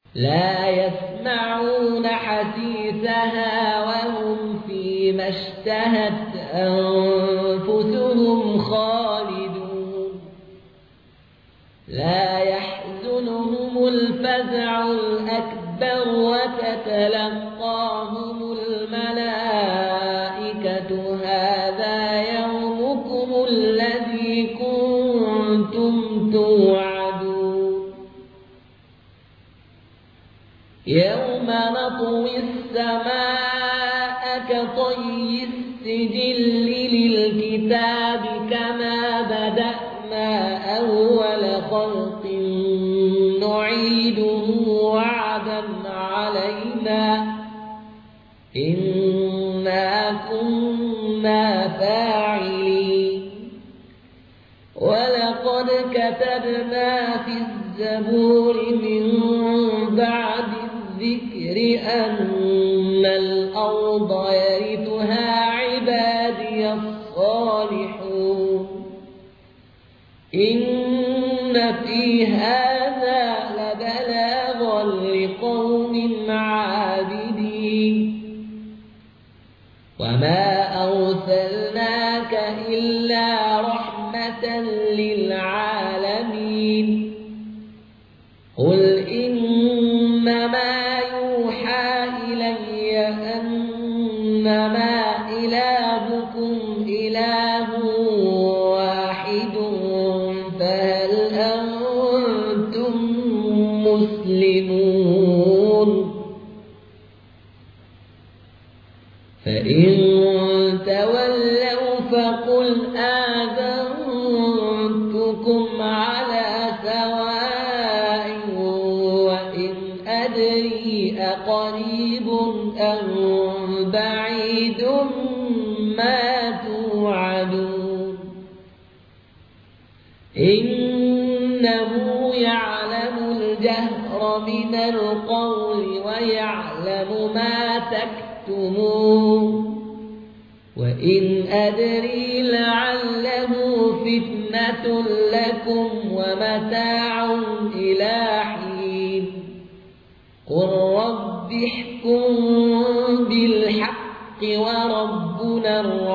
لا يسمعون حسيسها وهم فيما اشتهت أنفسهم خالدون لا يحزنهم الفزع الأكبر وتتلقاهم الملائكة هذا يومكم الذي كنتم توعدون يوم نطوي السماء كطي السجل للكتاب كما بدأنا أول خلق نعيده وعدا علينا إنا كنا فاعلين ولقد كتبنا في الزبور من بعد الذكر أن الأرض يرثها عبادي الصالحون إن في هذا لبلاغا لقوم عابدين وما أرسلناك إلا رحمة للعالمين قل إنما يوحى إلي أنما إلهكم إله واحد فهل أنتم مسلمون فإن تولوا فقل آذنتكم على سواء وإن أدري أقريب أم بعيد ما توعدون إنه يعلم الجهر من القول ويعلم ما تكتمون وإن أدري لعله فتنة لكم ومتاع إلى حين قل رب احكم بالحق وربنا